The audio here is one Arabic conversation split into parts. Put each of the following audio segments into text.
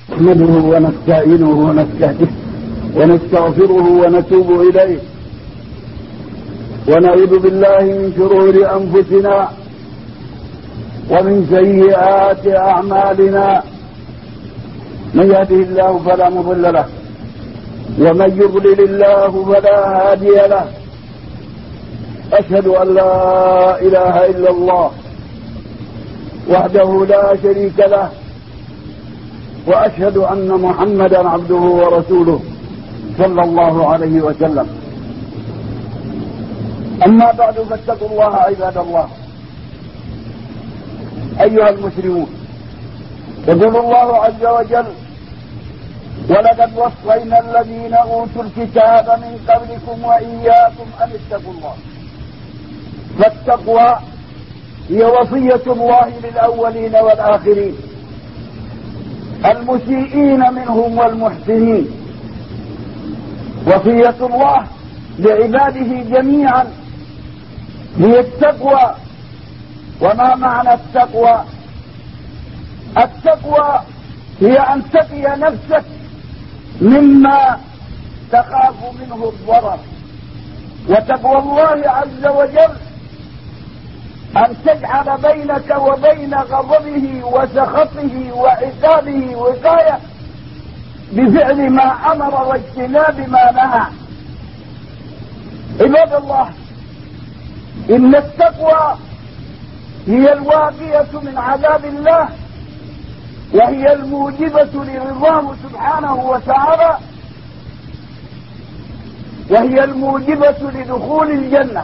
نحمده ونستعينه ونستهديه ونستغفره ونتوب إليه ونعوذ بالله من شرور أنفسنا ومن سيئات أعمالنا. من يهده الله فلا مضل له ومن يضلل الله فلا هادي له. أشهد أن لا إله إلا الله وحده لا شريك له، وأشهد أن محمدا عبده ورسوله صلى الله عليه وسلم. أما بعد فاتقوا الله عباد الله أيها المسلمون. يقول الله عز وجل: ولقد وصينا الذين أوتوا الكتاب من قبلكم وإياكم أن اتقوا الله. فالتقوى هي وصية الله للأولين والآخرين، المسيئين منهم والمحسنين. وصية الله لعباده جميعا هي التقوى. وما معنى التقوى؟ التقوى هي أن تقي نفسك مما تخاف منه الضرر. وتقوى الله عز وجل أن تجعل بينك وبين غضبه وسخطه وعقابه وقاية بفعل ما أمر واجتناب ما نهى. عباد الله، إن التقوى هي الواقية من عذاب الله، وهي الموجبة لرضاه سبحانه وتعالى، وهي الموجبة لدخول الجنة.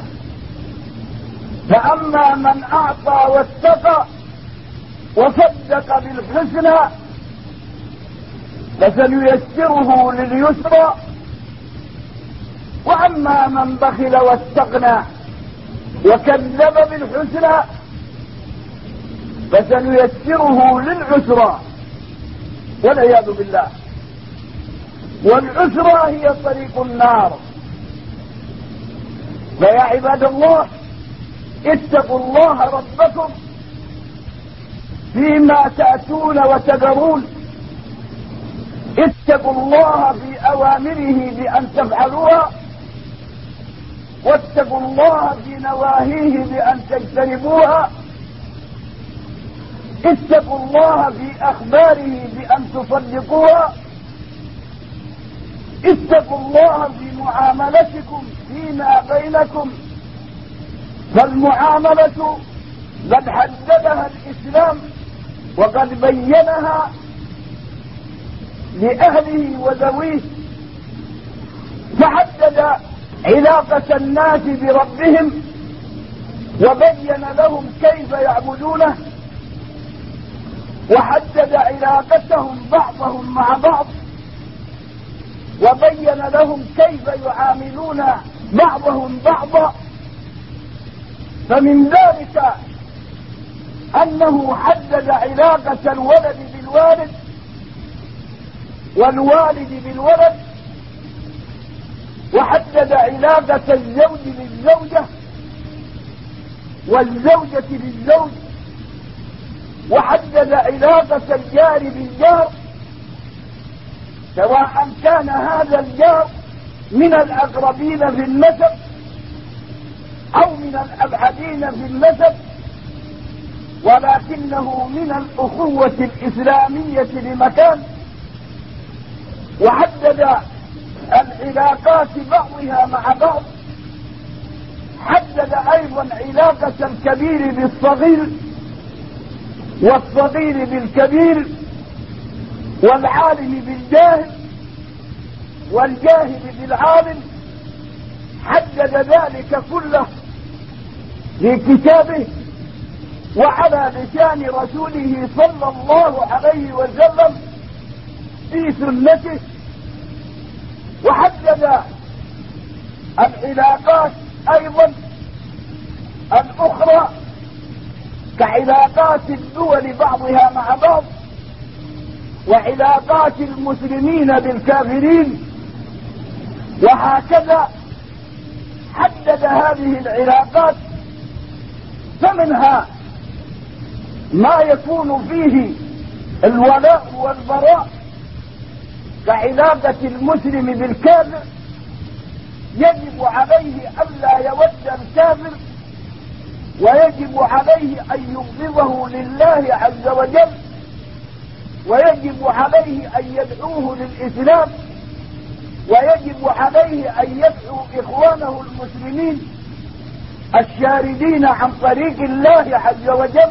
فأما من أعطى واتقى وصدق بالحسنى فسنيسره لليسرى، وأما من بخل واستغنى وكذب بالحسنى فسنيسره للعسرى والعياذ بالله. والعسرى هي طريق النار. فيا عباد الله، اتقوا الله ربكم فيما تأتون وتذرون. اتقوا الله في أوامره بأن تفعلوها، واتقوا الله في نواهيه بأن تجتنبوها. اتقوا الله في أخباره بأن تصدقوها. اتقوا الله في معاملتكم فيما بينكم، فالمعاملة قد حددها الإسلام وقد بينها لأهله وذويه، فحدد علاقة الناس بربهم وبين لهم كيف يعبدونه، وحدد علاقتهم بعضهم مع بعض وبين لهم كيف يعاملون بعضهم بعضا. فمن ذلك أنه حدد علاقة الولد بالوالد والوالد بالولد، وحدد علاقة الزوج بالزوجة والزوجة بالزوج، وحدد علاقة الجار بالجار، سواء كان هذا الجار من الأقربين في النسب أو من الأبعدين في النسب، ولكنه من الأخوة الإسلامية لمكان. وحدد العلاقات بعضها مع بعض، حدد أيضا علاقة الكبير بالصغير والصغير بالكبير والعالم بالجاهل والجاهل بالعالم. حدد ذلك كله في كتابه وعلى لسان رسوله صلى الله عليه وسلم في سنته. وحدد العلاقات أيضا الأخرى كعلاقات الدول بعضها مع بعض، وعلاقات المسلمين بالكافرين، وهكذا حدد هذه العلاقات. فمنها ما يكون فيه الولاء والبراء كعلاقة المسلم بالكافر يجب عليه ألا يود الكافر، ويجب عليه أن يبغضه لله عز وجل، ويجب عليه أن يدعوه للإسلام، ويجب عليه أن يدعو إخوانه المسلمين الشاردين عن طريق الله عز وجل،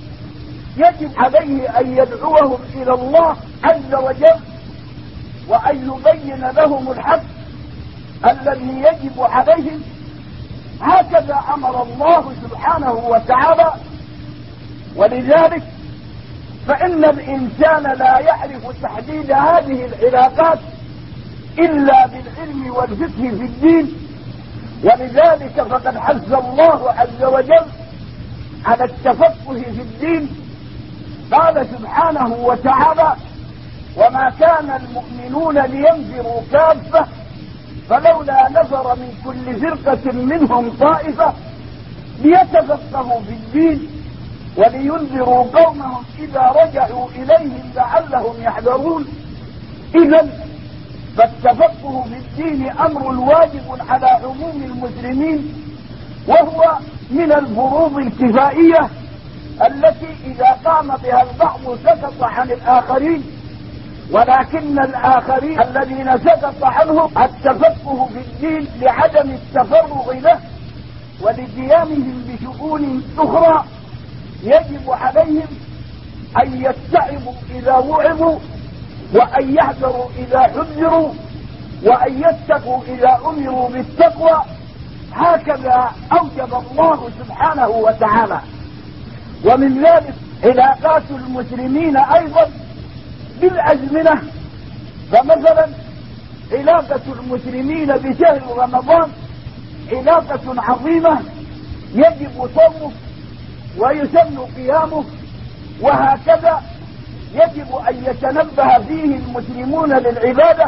يجب عليه أن يدعوهم إلى الله عز وجل، وأن يبين لهم الحق الذي يجب عليهم. هكذا أمر الله سبحانه وتعالى. ولذلك فإن الإنسان لا يعرف تحديد هذه العلاقات إلا بالعلم والفقه في الدين، ولذلك فقد حث الله عز وجل على التفقه في الدين. قال سبحانه وتعالى: وما كان المؤمنون لينفروا كافة فلولا نفر من كل فرقة منهم طائفة ليتفقهوا في الدين ولينذروا قومهم إذا رجعوا إليهم لعلهم يحذرون. إذن فالتفقه في الدين أمر واجب على عموم المسلمين، وهو من الفروض الكفائية التي إذا قام بها البعض سقط عن الآخرين، ولكن الآخرين الذين سقط عنهم التفقه في الدين لعدم التفرغ له ولقيامهم بشؤون أخرى يجب عليهم أن يتعبوا إذا وعظوا، وأن يحذروا إذا حذروا، وأن يتقوا إذا أمروا بالتقوى. هكذا أوجب الله سبحانه وتعالى. ومن ذلك علاقات المسلمين أيضا بالأزمنة. فمثلا علاقة المسلمين بشهر رمضان علاقة عظيمة يجب صومه ويسن قيامه، وهكذا يجب أن يتنبه فيه المسلمون للعبادة.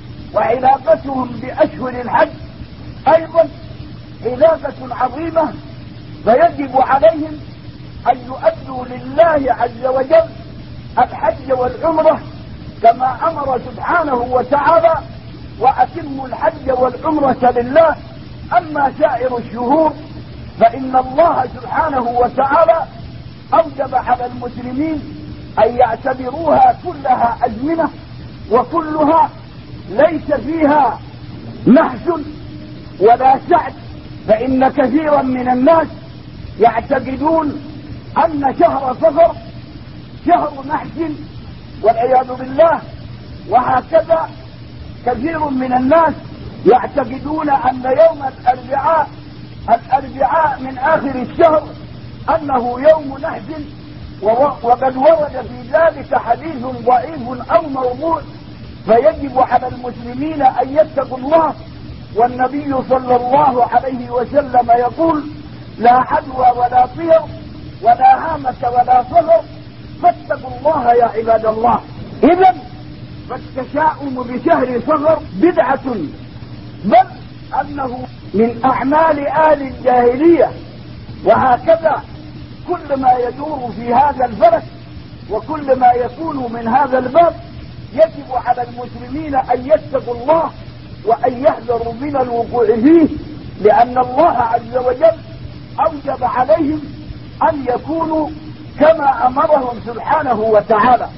وعلاقتهم بأشهر الحج أيضا علاقة عظيمة، فيجب عليهم أن يؤدوا لله عز وجل الحج والعمرة كما أمر سبحانه وتعالى: وأتموا الحج والعمرة لله. أما سائر الشهور فإن الله سبحانه وتعالى أوجب على المسلمين أن يعتبروها كلها أزمنة، وكلها ليس فيها نحس ولا سعد. فإن كثيرا من الناس يعتقدون أن شهر صفر شهر نحس والعياذ بالله، وهكذا كثير من الناس يعتقدون أن يوم الأربعاء من آخر الشهر أنه يوم نحس، وقد ورد في ذلك حديث ضعيف أو موضوع. فيجب على المسلمين أن يتقوا الله، والنبي صلى الله عليه وسلم يقول: لا عدوى ولا طير ولا هامة ولا صغر، فاتقوا الله يا عباد الله. إذن فالتشاؤم بشهر صغر بدعة، بل أنه من أعمال آل الجاهلية. وهكذا كل ما يدور في هذا الفلك وكل ما يكون من هذا الباب يجب على المسلمين أن يتقوا الله وأن يحذروا من الوقوع فيه، لأن الله عز وجل أوجب عليهم أن يكونوا كما أمرهم سبحانه وتعالى.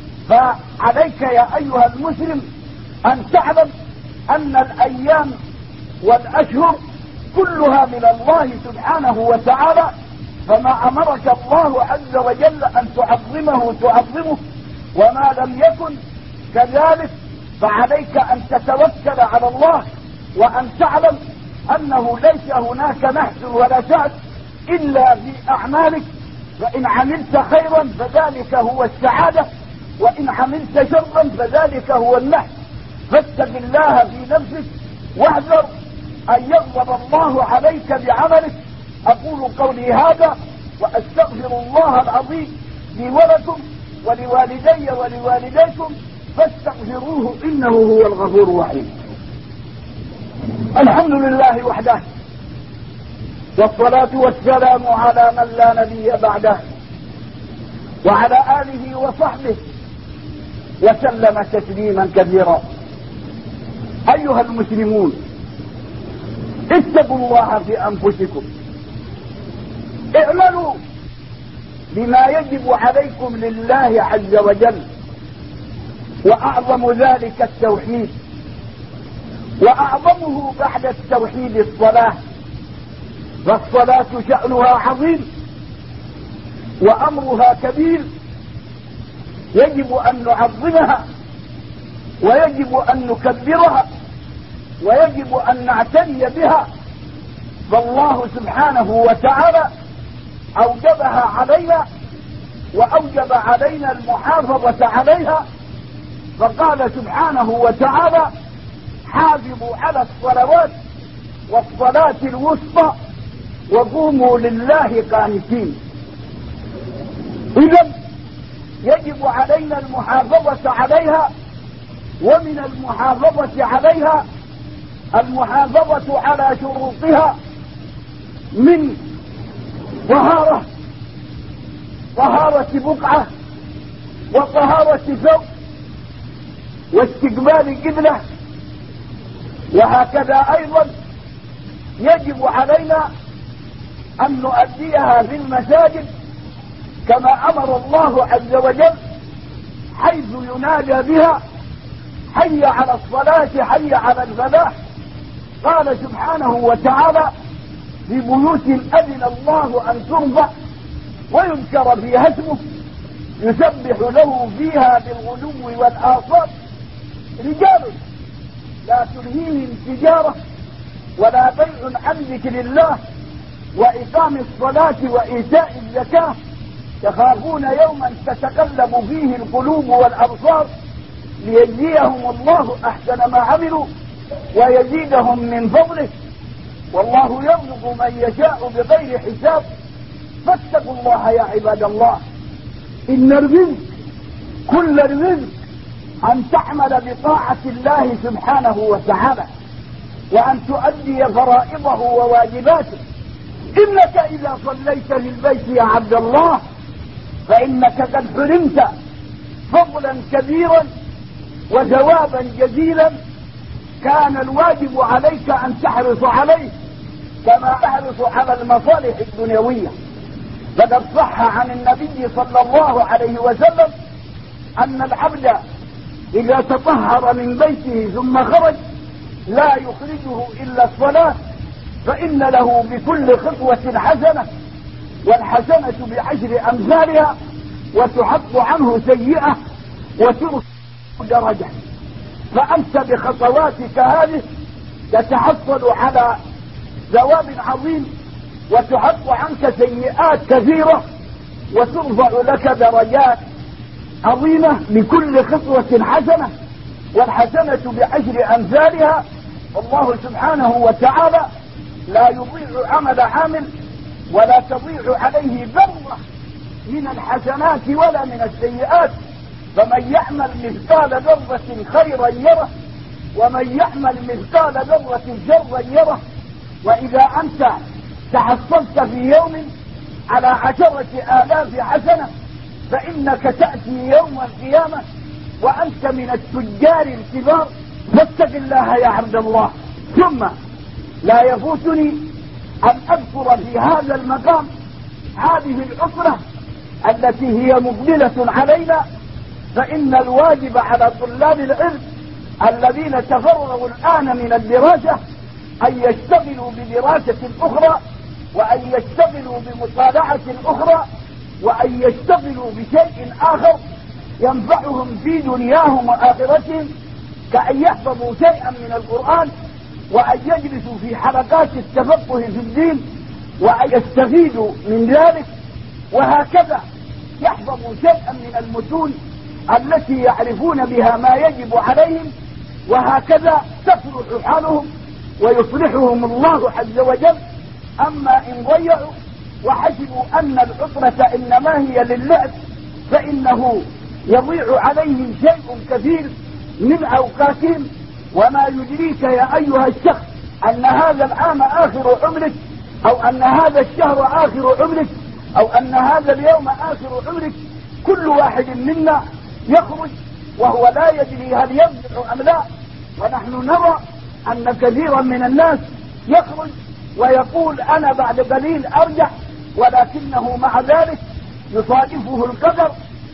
فعليك يا أيها المسلم أن تعلم أن الأيام والأشهر كلها من الله سبحانه وتعالى، فما أمرك الله عز وجل أن تعظمه تعظمه، وما لم يكن كذلك فعليك أن تتوكل على الله، وأن تعلم أنه ليس هناك نحس ولا سعد إلا في أعمالك. فإن عملت خيرا فذلك هو السعادة، وإن عملت شرا فذلك هو النحس. فاتق الله في نفسك واحذر أن يغضب الله عليك بعملك. أقول قولي هذا وأستغفر الله العظيم لي ولكم ولوالدي ولوالديكم فاستغفروه إنه هو الغفور الرحيم. الحمد لله وحده، والصلاة والسلام على من لا نبي بعده، وعلى آله وصحبه وسلم تسليما كثيرا. أيها المسلمون، اتقوا الله في أنفسكم، اعملوا بما يجب عليكم لله عز وجل، وأعظم ذلك التوحيد، وأعظمه بعد التوحيد الصلاة، فالصلاة شأنها عظيم وأمرها كبير، يجب أن نعظمها ويجب أن نكبرها ويجب أن نعتني بها، فالله سبحانه وتعالى أوجبها علينا وأوجب علينا المحافظة عليها، فقال سبحانه وتعالى: حافظوا على الصلوات والصلاة الوسطى وقوموا لله قانتين. إذن يجب علينا المحافظة عليها، ومن المحافظة عليها المحافظة على شروطها من طهارة بقعة، وطهارة ثوب، واستقبال قبلة، وهكذا أيضا يجب علينا أن نؤديها في المساجد كما أمر الله عز وجل، حيث ينادى بها: حي على الصلاة، حي على الفلاح. قال سبحانه وتعالى: في بيوت أذن الله أن ترفع ويذكر فيها اسمه يسبح له فيها بالغدو والآصال رجال لا تلهيهم تجارة ولا بيع عن ذكر الله وإقام الصلاة وإيتاء الزكاة يخافون يوما تتقلب فيه القلوب والأبصار ليجزيهم الله أحسن ما عملوا ويزيدهم من فضله والله يرزق من يشاء بغير حساب. فاتقوا الله يا عباد الله. إن الرزق، كل الرزق، أن تعمل بطاعة الله سبحانه وتعالى، وأن تؤدي فرائضه وواجباته. إنك إذا صليت للبيت يا عبد الله فإنك قد حرمت فضلا كبيرا وثوابا جزيلا كان الواجب عليك أن تحرص عليه كما تحرص على المصالح الدنيوية. فقد صح عن النبي صلى الله عليه وسلم أن العبد إذا تطهر من بيته ثم خرج لا يخرجه إلا الصلاة، فإن له بكل خطوة حسنة، والحسنة بعشر أمثالها، وتحط عنه سيئة وترفع درجة. فأنت بخطواتك هذه تتحصل على ثواب عظيم، وتحط عنك سيئات كثيرة، وترفع لك درجات عظيمة بكل خطوة حسنة، والحسنة بعشر أمثالها. الله سبحانه وتعالى لا يضيع عمل عامل ولا تضيع عليه ذرة من الحسنات ولا من السيئات. فمن يعمل مثقال ذرة خيرا يره، ومن يعمل مثقال ذرة شرا يره. وإذا أنت تحصلت في يوم على 10,000 حسنة فإنك تأتي يوم القيامة وأنت من التجار الكبار. فاتق الله يا عبد الله. ثم لا يفوتني أن أذكر في هذا المقام هذه العطلة التي هي مقبلة علينا. فإن الواجب على طلاب العلم الذين تفرغوا الآن من الدراسة أن يشتغلوا بدراسة أخرى، وأن يشتغلوا بمطالعة أخرى، وأن يشتغلوا بشيء آخر ينفعهم في دنياهم وآخرتهم، كأن يحفظوا شيئا من القرآن، وأن يجلسوا في حلقات التفقه في الدين وأن يستفيدوا من ذلك، وهكذا يحفظوا شيئا من المتون التي يعرفون بها ما يجب عليهم، وهكذا تصلح حالهم ويصلحهم الله عز وجل. أما إن ضيعوا وحسبوا أن العطلة إنما هي للعب فإنه يضيع عليهم شيء كثير من أوقاتهم. وما يدريك يا أيها الشخص أن هذا العام آخر عمرك، أو أن هذا الشهر آخر عمرك، أو أن هذا اليوم آخر عمرك. كل واحد منا يخرج وهو لا يدري هل يرجع أم لا. ونحن نرى أن كثيرا من الناس يخرج ويقول أنا بعد قليل أرجع، ولكنه مع ذلك يصادفه القدر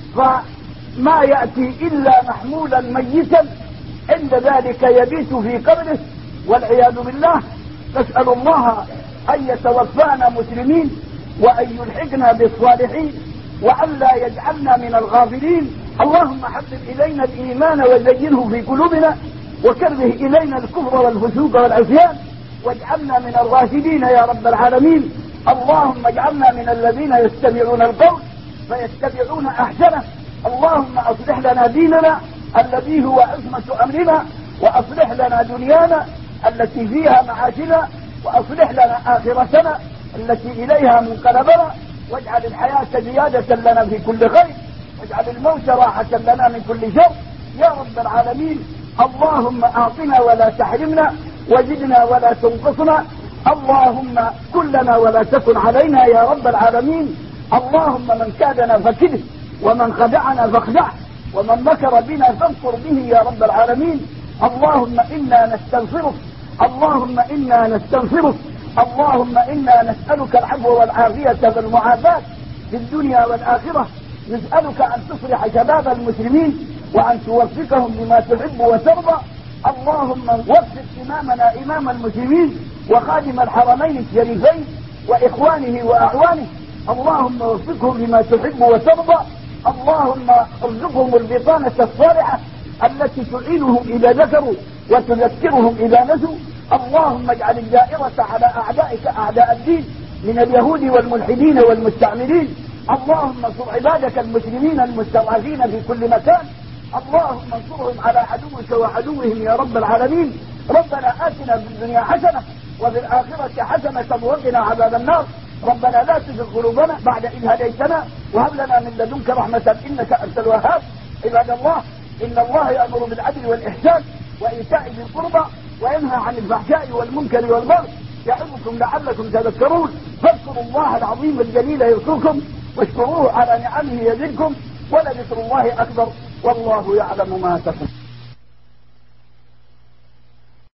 فما يأتي إلا محمولا ميتا، عند ذلك يبيت في قبره والعياذ بالله. نسأل الله أن يتوفانا مسلمين وأن يلحقنا بالصالحين وأن لا يجعلنا من الغافلين. اللهم حبب إلينا الإيمان وزينه في قلوبنا وكره إلينا الكفر والفسوق والعصيان واجعلنا من الراشدين يا رب العالمين. اللهم اجعلنا من الذين يستمعون القول فيتبعون أحسنه. اللهم أصلح لنا ديننا الذي هو عصمة أمرنا، وأصلح لنا دنيانا التي فيها معاشنا، وأصلح لنا آخرتنا التي إليها منقلبنا، واجعل الحياة زيادة لنا في كل خير، واجعل الموت راحة لنا من كل شر يا رب العالمين. اللهم أعطنا ولا تحرمنا، وزدنا ولا تنقصنا. اللهم كن لنا ولا تكن علينا يا رب العالمين. اللهم من كادنا فكده، ومن خدعنا فاخدعه، ومن مكر بنا فانصر به يا رب العالمين. اللهم إنا نستغفرك، اللهم إنا نستغفرك، اللهم إنا نسألك العفو والعافية والمعافاة في الدنيا والآخرة. نسألك أن تصلح شباب المسلمين وأن توفقهم لما تحب وترضى. اللهم وفق إمامنا إمام المسلمين وخادم الحرمين الشريفين وإخوانه وأعوانه. اللهم وفقهم لما تحب وترضى. اللهم ارزقهم البطانة الصالحة التي تعينهم إذا ذكروا وتذكرهم إذا نسوا. اللهم اجعل الدائرة على أعدائك أعداء الدين من اليهود والملحدين والمستعمرين. اللهم انصر عبادك المسلمين المستضعفين في كل مكان. اللهم انصرهم على عدوك وعدوهم يا رب العالمين. ربنا آتنا في الدنيا حسنة وفي الآخرة حسنة وقنا عذاب النار. ربنا لا تزغ قلوبنا بعد إذ هديتنا وهب لنا من لدنك رحمة إنك أنت الوهاب. عباد الله، إن الله يأمر بالعدل والإحسان وإيتاء ذي القربى وينهى عن الفحشاء والمنكر والبغي يعظكم لعلكم تذكرون. فاذكروا الله العظيم الجليل يذكركم واشكروه على نعمه يزدكم ولذكر الله أكبر والله يعلم ما تفعلون.